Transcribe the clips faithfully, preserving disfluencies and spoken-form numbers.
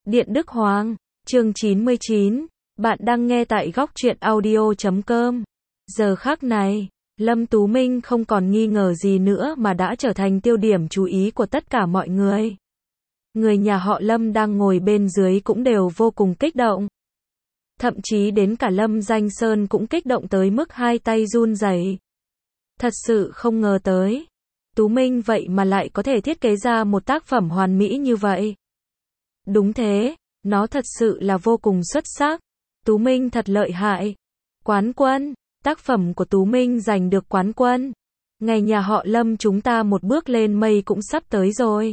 Điện Đức Hoàng, chương chín mươi chín, bạn đang nghe tại góc truyện audio chấm com. Giờ khắc này, Lâm Tú Minh không còn nghi ngờ gì nữa mà đã trở thành tiêu điểm chú ý của tất cả mọi người. Người nhà họ Lâm đang ngồi bên dưới cũng đều vô cùng kích động. Thậm chí đến cả Lâm Danh Sơn cũng kích động tới mức hai tay run rẩy. Thật sự không ngờ tới. Tú Minh vậy mà lại có thể thiết kế ra một tác phẩm hoàn mỹ như vậy. Đúng thế, nó thật sự là vô cùng xuất sắc. Tú Minh thật lợi hại. Quán quân, tác phẩm của Tú Minh giành được quán quân. Ngày nhà họ Lâm chúng ta một bước lên mây cũng sắp tới rồi.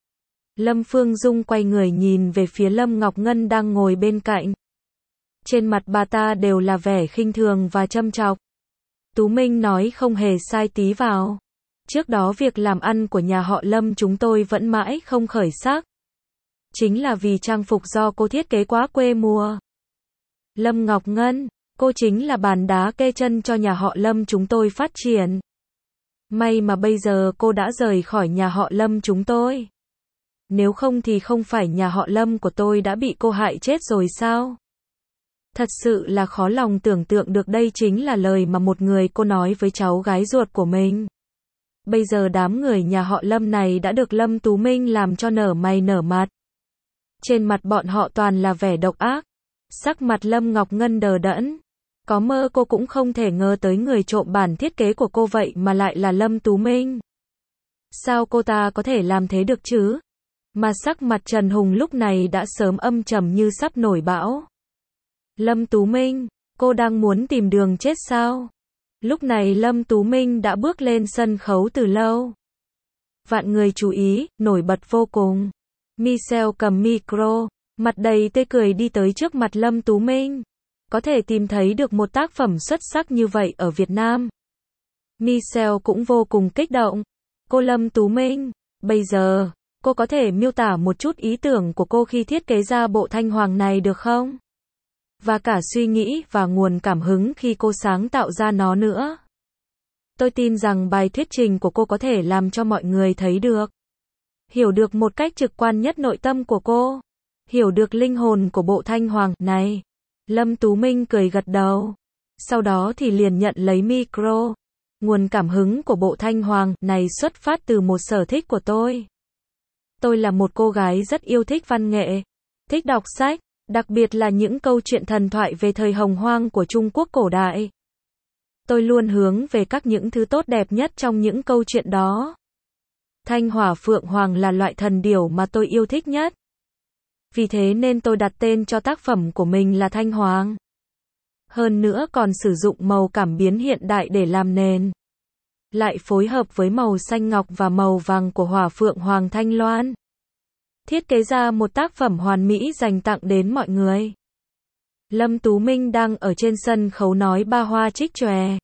Lâm Phương Dung quay người nhìn về phía Lâm Ngọc Ngân đang ngồi bên cạnh. Trên mặt bà ta đều là vẻ khinh thường và châm chọc. Tú Minh nói không hề sai tí vào. Trước đó việc làm ăn của nhà họ Lâm chúng tôi vẫn mãi không khởi sắc. Chính là vì trang phục do cô thiết kế quá quê mùa. Lâm Ngọc Ngân, cô chính là bàn đá kê chân cho nhà họ Lâm chúng tôi phát triển. May mà bây giờ cô đã rời khỏi nhà họ Lâm chúng tôi. Nếu không thì không phải nhà họ Lâm của tôi đã bị cô hại chết rồi sao? Thật sự là khó lòng tưởng tượng được đây chính là lời mà một người cô nói với cháu gái ruột của mình. Bây giờ đám người nhà họ Lâm này đã được Lâm Tú Minh làm cho nở mày nở mặt. Trên mặt bọn họ toàn là vẻ độc ác. Sắc mặt Lâm Ngọc Ngân đờ đẫn. Có mơ cô cũng không thể ngờ tới người trộm bản thiết kế của cô vậy mà lại là Lâm Tú Minh. Sao cô ta có thể làm thế được chứ? Mà sắc mặt Trần Hùng lúc này đã sớm âm trầm như sắp nổi bão. Lâm Tú Minh, cô đang muốn tìm đường chết sao? Lúc này Lâm Tú Minh đã bước lên sân khấu từ lâu. Vạn người chú ý, nổi bật vô cùng. Michelle cầm micro, mặt đầy tươi cười đi tới trước mặt Lâm Tú Minh. Có thể tìm thấy được một tác phẩm xuất sắc như vậy ở Việt Nam. Michelle cũng vô cùng kích động. Cô Lâm Tú Minh, bây giờ, cô có thể miêu tả một chút ý tưởng của cô khi thiết kế ra bộ thanh hoàng này được không? Và cả suy nghĩ và nguồn cảm hứng khi cô sáng tạo ra nó nữa. Tôi tin rằng bài thuyết trình của cô có thể làm cho mọi người thấy được. Hiểu được một cách trực quan nhất nội tâm của cô. Hiểu được linh hồn của bộ thanh hoàng này. Lâm Tú Minh cười gật đầu. Sau đó thì liền nhận lấy micro. Nguồn cảm hứng của bộ thanh hoàng này xuất phát từ một sở thích của tôi. Tôi là một cô gái rất yêu thích văn nghệ. Thích đọc sách. Đặc biệt là những câu chuyện thần thoại về thời hồng hoang của Trung Quốc cổ đại. Tôi luôn hướng về các những thứ tốt đẹp nhất trong những câu chuyện đó. Thanh hỏa phượng hoàng là loại thần điểu mà tôi yêu thích nhất. Vì thế nên tôi đặt tên cho tác phẩm của mình là Thanh Hoàng. Hơn nữa còn sử dụng màu cảm biến hiện đại để làm nền. Lại phối hợp với màu xanh ngọc và màu vàng của hỏa phượng hoàng thanh loan. Thiết kế ra một tác phẩm hoàn mỹ dành tặng đến mọi người. Lâm Tú Minh đang ở trên sân khấu nói ba hoa trích chòe.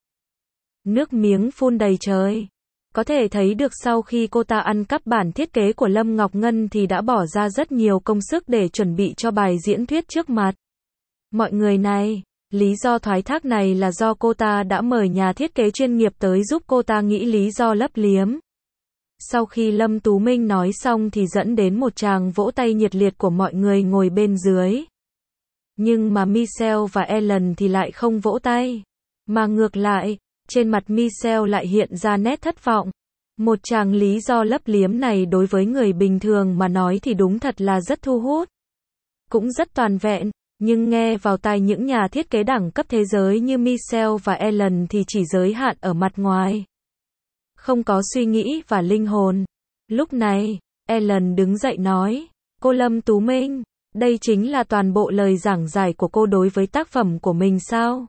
Nước miếng phun đầy trời. Có thể thấy được sau khi cô ta ăn cắp bản thiết kế của Lâm Ngọc Ngân thì đã bỏ ra rất nhiều công sức để chuẩn bị cho bài diễn thuyết trước mặt. Mọi người này, lý do thoái thác này là do cô ta đã mời nhà thiết kế chuyên nghiệp tới giúp cô ta nghĩ lý do lấp liếm. Sau khi Lâm Tú Minh nói xong thì dẫn đến một tràng vỗ tay nhiệt liệt của mọi người ngồi bên dưới. Nhưng mà Michelle và Ellen thì lại không vỗ tay. Mà ngược lại, trên mặt Michelle lại hiện ra nét thất vọng. Một tràng lý do lấp liếm này đối với người bình thường mà nói thì đúng thật là rất thu hút. Cũng rất toàn vẹn, nhưng nghe vào tai những nhà thiết kế đẳng cấp thế giới như Michelle và Ellen thì chỉ giới hạn ở mặt ngoài. Không có suy nghĩ và linh hồn. Lúc này, Ellen đứng dậy nói, cô Lâm Tú Minh, đây chính là toàn bộ lời giảng giải của cô đối với tác phẩm của mình sao?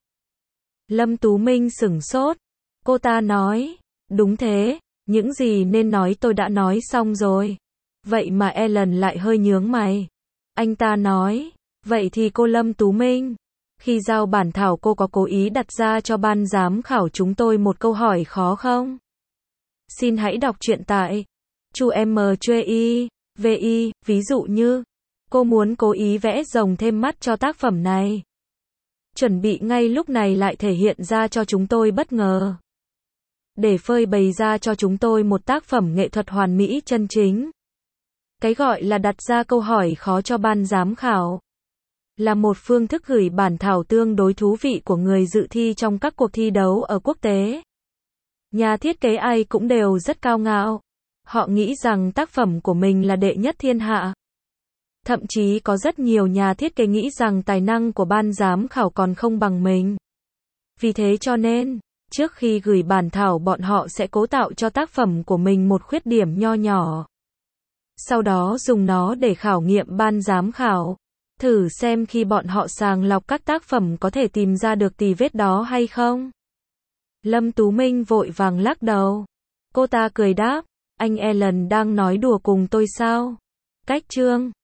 Lâm Tú Minh sửng sốt. Cô ta nói, đúng thế, những gì nên nói tôi đã nói xong rồi. Vậy mà Ellen lại hơi nhướng mày. Anh ta nói, vậy thì cô Lâm Tú Minh, khi giao bản thảo cô có cố ý đặt ra cho ban giám khảo chúng tôi một câu hỏi khó không? Xin hãy đọc truyện tại Chu em chê i vê i, ví dụ như, cô muốn cố ý vẽ rồng thêm mắt cho tác phẩm này. Chuẩn bị ngay lúc này lại thể hiện ra cho chúng tôi bất ngờ. Để phơi bày ra cho chúng tôi một tác phẩm nghệ thuật hoàn mỹ chân chính. Cái gọi là đặt ra câu hỏi khó cho ban giám khảo là một phương thức gửi bản thảo tương đối thú vị của người dự thi trong các cuộc thi đấu ở quốc tế. Nhà thiết kế ai cũng đều rất cao ngạo. Họ nghĩ rằng tác phẩm của mình là đệ nhất thiên hạ. Thậm chí có rất nhiều nhà thiết kế nghĩ rằng tài năng của ban giám khảo còn không bằng mình. Vì thế cho nên, trước khi gửi bản thảo bọn họ sẽ cố tạo cho tác phẩm của mình một khuyết điểm nho nhỏ. Sau đó dùng nó để khảo nghiệm ban giám khảo. Thử xem khi bọn họ sàng lọc các tác phẩm có thể tìm ra được tì vết đó hay không. Lâm Tú Minh vội vàng lắc đầu. Cô ta cười đáp, anh Alan đang nói đùa cùng tôi sao? Cách chương